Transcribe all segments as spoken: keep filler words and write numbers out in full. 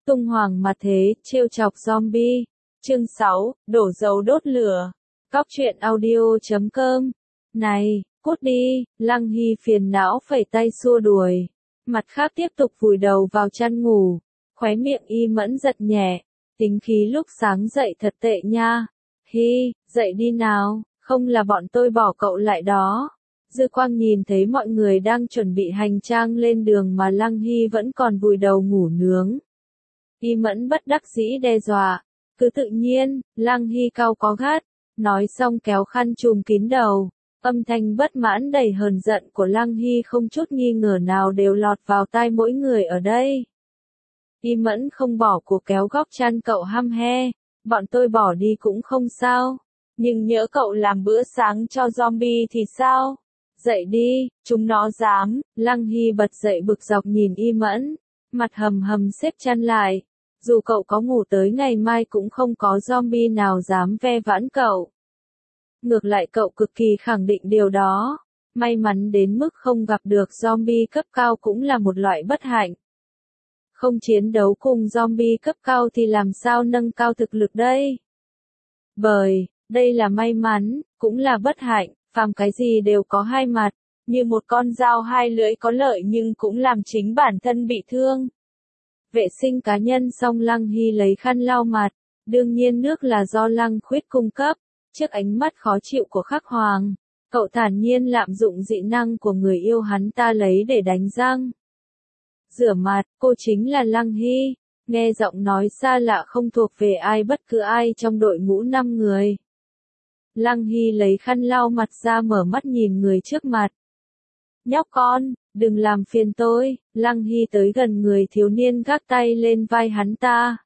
Tung hoàng mặt thế, trêu chọc zombie. Chương sáu, đổ dầu đốt lửa. Cóc truyện audio chấm com. Này, cút đi, Lăng Hy phiền não phẩy tay xua đuổi. Mặt khác tiếp tục vùi đầu vào chăn ngủ. Khóe miệng Y Mẫn giật nhẹ. Tính khí lúc sáng dậy thật tệ nha. Hi, dậy đi nào, không là bọn tôi bỏ cậu lại đó. Dư Quang nhìn thấy mọi người đang chuẩn bị hành trang lên đường mà Lăng Hy vẫn còn vùi đầu ngủ nướng. Y Mẫn bất đắc dĩ đe dọa. Cứ tự nhiên, Lăng Hy cau có gắt. Nói xong kéo khăn trùm kín đầu. Âm thanh bất mãn đầy hờn giận của Lăng Hy không chút nghi ngờ nào đều lọt vào tai mỗi người ở đây. Y Mẫn không bỏ cuộc kéo góc chăn cậu hăm he. Bọn tôi bỏ đi cũng không sao. Nhưng nhỡ cậu làm bữa sáng cho zombie thì sao? Dậy đi, chúng nó dám. Lăng Hy bật dậy bực dọc nhìn Y Mẫn. Mặt hầm hầm xếp chăn lại. Dù cậu có ngủ tới ngày mai cũng không có zombie nào dám ve vãn cậu. Ngược lại cậu cực kỳ khẳng định điều đó. May mắn đến mức không gặp được zombie cấp cao cũng là một loại bất hạnh. Không chiến đấu cùng zombie cấp cao thì làm sao nâng cao thực lực đây? Bởi, đây là may mắn, cũng là bất hạnh, phàm cái gì đều có hai mặt, như một con dao hai lưỡi có lợi nhưng cũng làm chính bản thân bị thương. Vệ sinh cá nhân xong Lăng Hy lấy khăn lau mặt, đương nhiên nước là do Lăng Khuyết cung cấp. Trước ánh mắt khó chịu của Khắc Hoàng, cậu thản nhiên lạm dụng dị năng của người yêu hắn ta lấy để đánh răng. Rửa mặt, cô chính là Lăng Hy, nghe giọng nói xa lạ không thuộc về ai bất cứ ai trong đội ngũ năm người. Lăng Hy lấy khăn lau mặt ra mở mắt nhìn người trước mặt. Nhóc con, đừng làm phiền tôi. Lăng Hy tới gần người thiếu niên gác tay lên vai hắn ta.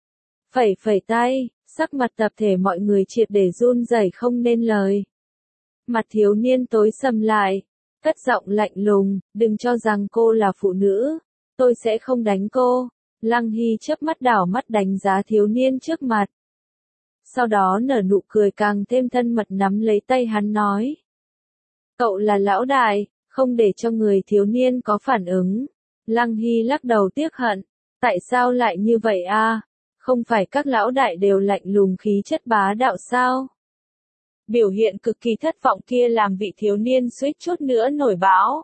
Phẩy phẩy tay, sắc mặt tập thể mọi người triệt để run rẩy không nên lời. Mặt thiếu niên tối sầm lại, cất giọng lạnh lùng, đừng cho rằng cô là phụ nữ, tôi sẽ không đánh cô. Lăng Hy chớp mắt đảo mắt đánh giá thiếu niên trước mặt. Sau đó nở nụ cười càng thêm thân mật nắm lấy tay hắn nói. Cậu là lão đại, không để cho người thiếu niên có phản ứng. Lăng Hy lắc đầu tiếc hận. Tại sao lại như vậy a? Không phải các lão đại đều lạnh lùng khí chất bá đạo sao? Biểu hiện cực kỳ thất vọng kia làm vị thiếu niên suýt chút nữa nổi bão.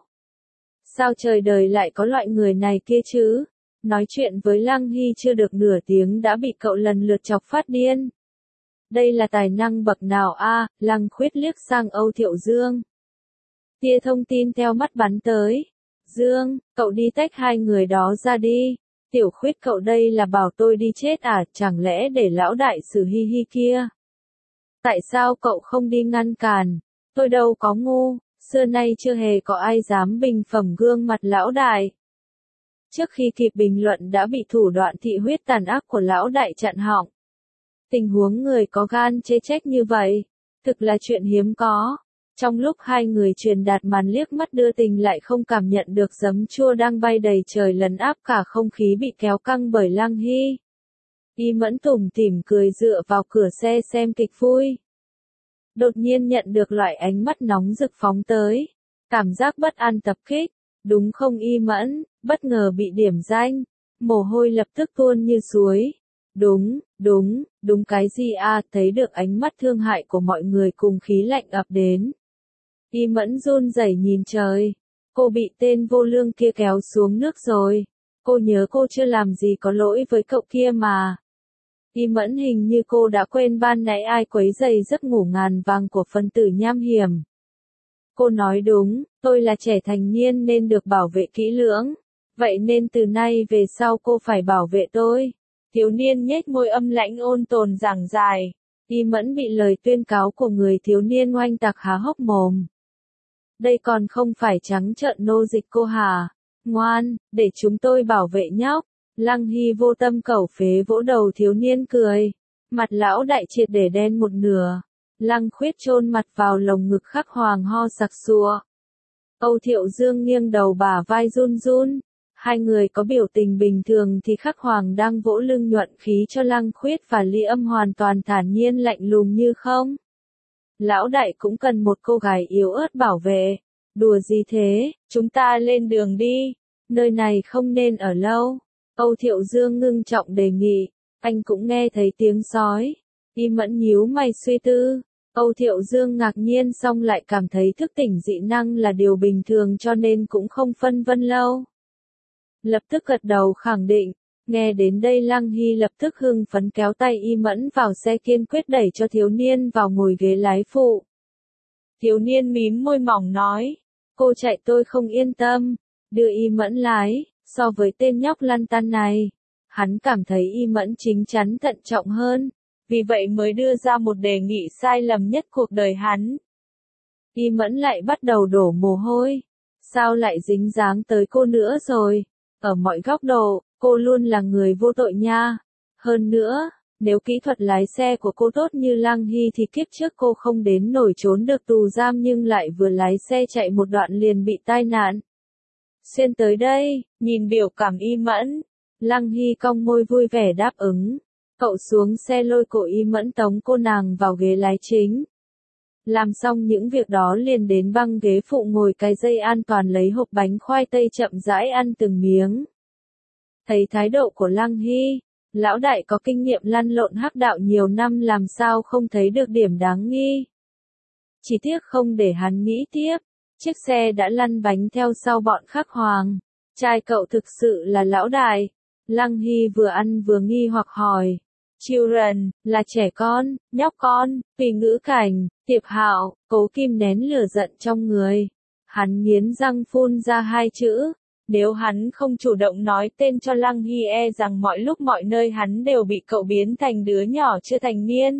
Sao trời đời lại có loại người này kia chứ? Nói chuyện với Lăng Hy chưa được nửa tiếng đã bị cậu lần lượt chọc phát điên. Đây là tài năng bậc nào a? Lăng Khuyết liếc sang Âu Thiệu Dương. Tia thông tin theo mắt bắn tới. Dương, cậu đi tách hai người đó ra đi. Tiểu Khuyết cậu đây là bảo tôi đi chết à, chẳng lẽ để lão đại xử Hi Hi kia? Tại sao cậu không đi ngăn cản? Tôi đâu có ngu, xưa nay chưa hề có ai dám bình phẩm gương mặt lão đại. Trước khi kịp bình luận đã bị thủ đoạn thị huyết tàn ác của lão đại chặn họng. Tình huống người có gan chê trách như vậy, thực là chuyện hiếm có. Trong lúc hai người truyền đạt màn liếc mắt đưa tình lại không cảm nhận được giấm chua đang bay đầy trời lấn áp cả không khí bị kéo căng bởi Lăng Hy. Y Mẫn tủm tỉm cười dựa vào cửa xe xem kịch vui. Đột nhiên nhận được loại ánh mắt nóng rực phóng tới. Cảm giác bất an tập kích. Đúng không Y Mẫn, bất ngờ bị điểm danh. Mồ hôi lập tức tuôn như suối. Đúng, đúng, đúng cái gì à, thấy được ánh mắt thương hại của mọi người cùng khí lạnh ập đến. Y Mẫn run rẩy nhìn trời. Cô bị tên vô lương kia kéo xuống nước rồi. Cô nhớ cô chưa làm gì có lỗi với cậu kia mà. Y Mẫn hình như cô đã quên ban nãy ai quấy rầy giấc ngủ ngàn vàng của phân tử nham hiểm. Cô nói đúng, tôi là trẻ thành niên nên được bảo vệ kỹ lưỡng. Vậy nên từ nay về sau cô phải bảo vệ tôi. Thiếu niên nhếch môi âm lãnh ôn tồn giảng dài. Y Mẫn bị lời tuyên cáo của người thiếu niên oanh tạc há hốc mồm. Đây còn không phải trắng trợn nô dịch cô hả? Ngoan, để chúng tôi bảo vệ nhóc. Lăng Hy vô tâm cẩu phế vỗ đầu thiếu niên cười. Mặt lão đại triệt để đen một nửa. Lăng Khuyết chôn mặt vào lồng ngực Khắc Hoàng ho sặc sụa. Âu Thiệu Dương nghiêng đầu bả vai run run. Hai người có biểu tình bình thường thì Khắc Hoàng đang vỗ lưng nhuận khí cho Lăng Khuyết và Ly Âm hoàn toàn thản nhiên lạnh lùng như không. Lão đại cũng cần một cô gái yếu ớt bảo vệ. Đùa gì thế, chúng ta lên đường đi. Nơi này không nên ở lâu. Âu Thiệu Dương ngưng trọng đề nghị, anh cũng nghe thấy tiếng sói. Y Mẫn nhíu mày suy tư. Âu Thiệu Dương ngạc nhiên xong lại cảm thấy thức tỉnh dị năng là điều bình thường cho nên cũng không phân vân lâu. Lập tức gật đầu khẳng định. Nghe đến đây Lăng Hy lập tức hưng phấn kéo tay Y Mẫn vào xe kiên quyết đẩy cho thiếu niên vào ngồi ghế lái phụ. Thiếu niên mím môi mỏng nói, cô chạy tôi không yên tâm, đưa Y Mẫn lái, so với tên nhóc lăn tăn này. Hắn cảm thấy Y Mẫn chính chắn thận trọng hơn, vì vậy mới đưa ra một đề nghị sai lầm nhất cuộc đời hắn. Y Mẫn lại bắt đầu đổ mồ hôi, sao lại dính dáng tới cô nữa rồi, ở mọi góc độ, cô luôn là người vô tội nha. Hơn nữa, nếu kỹ thuật lái xe của cô tốt như Lăng Hy thì kiếp trước cô không đến nổi trốn được tù giam nhưng lại vừa lái xe chạy một đoạn liền bị tai nạn. Xuyên tới đây, nhìn biểu cảm Y Mẫn, Lăng Hy cong môi vui vẻ đáp ứng. Cậu xuống xe lôi cổ Y Mẫn tống cô nàng vào ghế lái chính. Làm xong những việc đó liền đến băng ghế phụ ngồi cái dây an toàn lấy hộp bánh khoai tây chậm rãi ăn từng miếng. Thấy thái độ của Lăng Hy, lão đại có kinh nghiệm lăn lộn hắc đạo nhiều năm làm sao không thấy được điểm đáng nghi. Chỉ tiếc không để hắn nghĩ tiếp, chiếc xe đã lăn bánh theo sau bọn Khắc Hoàng. Trai cậu thực sự là lão đại. Lăng Hy vừa ăn vừa nghi hoặc hỏi. Children, là trẻ con, nhóc con, tùy ngữ cảnh, Tiệp Hạo, Cố Kim nén lửa giận trong người. Hắn nghiến răng phun ra hai chữ. Nếu hắn không chủ động nói tên cho Lăng Hy e rằng mọi lúc mọi nơi hắn đều bị cậu biến thành đứa nhỏ chưa thành niên.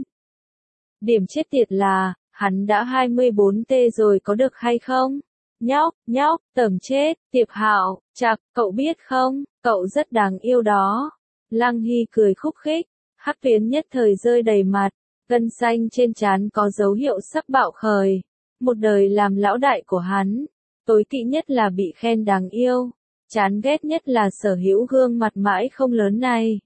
Điểm chết tiệt là, hắn đã hai mươi bốn tê rồi có được hay không? Nhóc, nhóc, tởm chết, Tiệp Hạo, chạc, cậu biết không, cậu rất đáng yêu đó. Lăng Hy cười khúc khích, hắc tuyến nhất thời rơi đầy mặt, gân xanh trên trán có dấu hiệu sắp bạo khởi. Một đời làm lão đại của hắn, tối kỵ nhất là bị khen đáng yêu, chán ghét nhất là sở hữu gương mặt mãi không lớn này.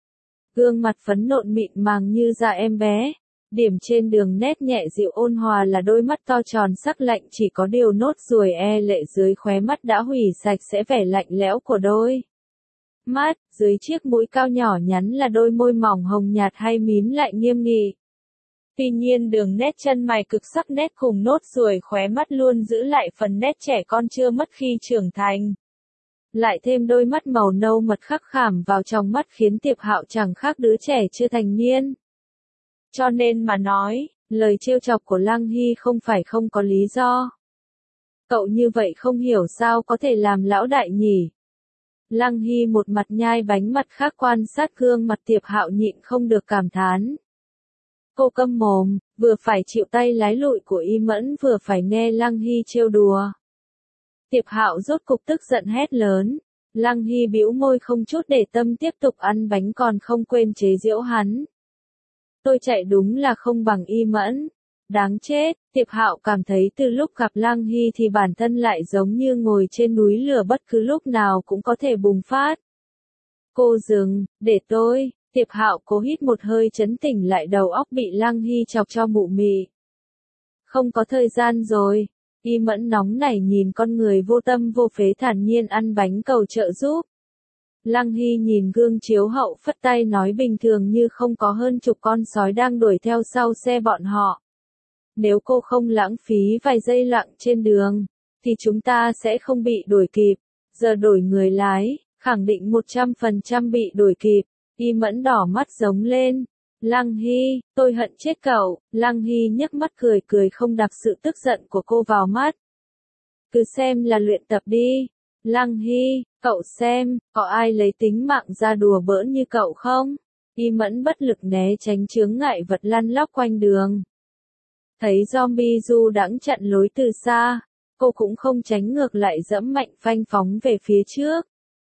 Gương mặt phấn nộn mịn màng như da em bé. Điểm trên đường nét nhẹ dịu ôn hòa là đôi mắt to tròn sắc lạnh chỉ có điều nốt ruồi e lệ dưới khóe mắt đã hủy sạch sẽ vẻ lạnh lẽo của đôi mắt, dưới chiếc mũi cao nhỏ nhắn là đôi môi mỏng hồng nhạt hay mím lại nghiêm nghị. Tuy nhiên đường nét chân mày cực sắc nét cùng nốt ruồi khóe mắt luôn giữ lại phần nét trẻ con chưa mất khi trưởng thành. Lại thêm đôi mắt màu nâu mật khắc khảm vào trong mắt khiến Tiệp Hạo chẳng khác đứa trẻ chưa thành niên. Cho nên mà nói, lời trêu chọc của Lăng Hy không phải không có lý do. Cậu như vậy không hiểu sao có thể làm lão đại nhỉ. Lăng Hy một mặt nhai bánh mặt khác quan sát gương mặt Tiệp Hạo nhịn không được cảm thán. Cô câm mồm, vừa phải chịu tay lái lụi của Y Mẫn vừa phải nghe Lăng Hy trêu đùa. Tiệp Hạo rốt cục tức giận hét lớn. Lăng Hy bĩu môi không chút để tâm tiếp tục ăn bánh còn không quên chế giễu hắn. Tôi chạy đúng là không bằng Y Mẫn. Đáng chết, Tiệp Hạo cảm thấy từ lúc gặp Lăng Hy thì bản thân lại giống như ngồi trên núi lửa bất cứ lúc nào cũng có thể bùng phát. Cô dừng, để tôi, Tiệp Hạo cố hít một hơi trấn tỉnh lại đầu óc bị Lăng Hy chọc cho mụ mị. Không có thời gian rồi, Y Mẫn nóng nảy nhìn con người vô tâm vô phế thản nhiên ăn bánh cầu trợ giúp. Lăng Hy nhìn gương chiếu hậu phất tay nói bình thường như không có hơn chục con sói đang đuổi theo sau xe bọn họ. Nếu cô không lãng phí vài giây lặng trên đường, thì chúng ta sẽ không bị đuổi kịp. Giờ đổi người lái, khẳng định một trăm phần trăm bị đuổi kịp. Y Mẫn đỏ mắt giống lên. Lăng Hy, tôi hận chết cậu. Lăng Hy nhấc mắt cười cười không đặt sự tức giận của cô vào mắt. Cứ xem là luyện tập đi. Lăng Hy, cậu xem, có ai lấy tính mạng ra đùa bỡn như cậu không? Y Mẫn bất lực né tránh chướng ngại vật lăn lóc quanh đường. Thấy zombie du đãng chặn lối từ xa, cô cũng không tránh ngược lại dẫm mạnh phanh phóng về phía trước.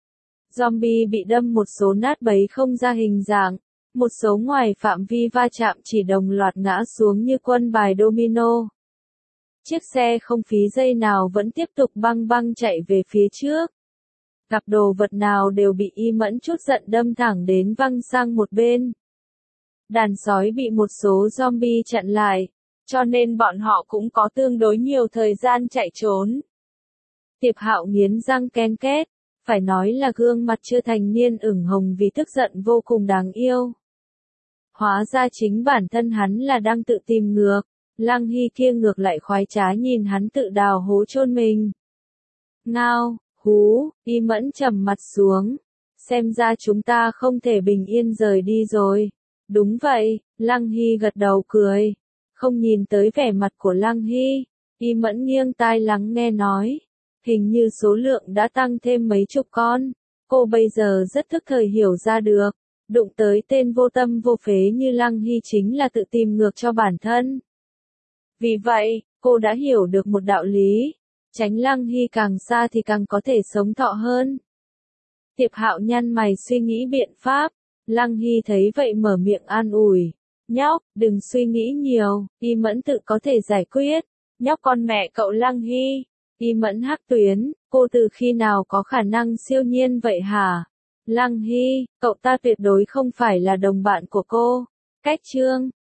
Zombie bị đâm một số nát bấy không ra hình dạng, một số ngoài phạm vi va chạm chỉ đồng loạt ngã xuống như quân bài domino. Chiếc xe không phí giây nào vẫn tiếp tục băng băng chạy về phía trước. Gặp đồ vật nào đều bị Y Mẫn chút giận đâm thẳng đến văng sang một bên. Đàn sói bị một số zombie chặn lại, cho nên bọn họ cũng có tương đối nhiều thời gian chạy trốn. Tiệp Hạo nghiến răng ken két, phải nói là gương mặt chưa thành niên ửng hồng vì tức giận vô cùng đáng yêu. Hóa ra chính bản thân hắn là đang tự tìm ngược, Lăng Hy kia ngược lại khoái trá nhìn hắn tự đào hố chôn mình. Ngao, hú, Y Mẫn trầm mặt xuống. Xem ra chúng ta không thể bình yên rời đi rồi. Đúng vậy, Lăng Hy gật đầu cười. Không nhìn tới vẻ mặt của Lăng Hy, Y Mẫn nghiêng tai lắng nghe nói. Hình như số lượng đã tăng thêm mấy chục con. Cô bây giờ rất thức thời hiểu ra được. Đụng tới tên vô tâm vô phế như Lăng Hy chính là tự tìm ngược cho bản thân. Vì vậy, cô đã hiểu được một đạo lý. Tránh Lăng Hy càng xa thì càng có thể sống thọ hơn. Tiệp Hạo nhăn mày suy nghĩ biện pháp. Lăng Hy thấy vậy mở miệng an ủi. Nhóc, đừng suy nghĩ nhiều, Y Mẫn tự có thể giải quyết. Nhóc con mẹ cậu Lăng Hy. Y Mẫn hắc tuyến, cô từ khi nào có khả năng siêu nhiên vậy hả? Lăng Hy, cậu ta tuyệt đối không phải là đồng bạn của cô. Cách chương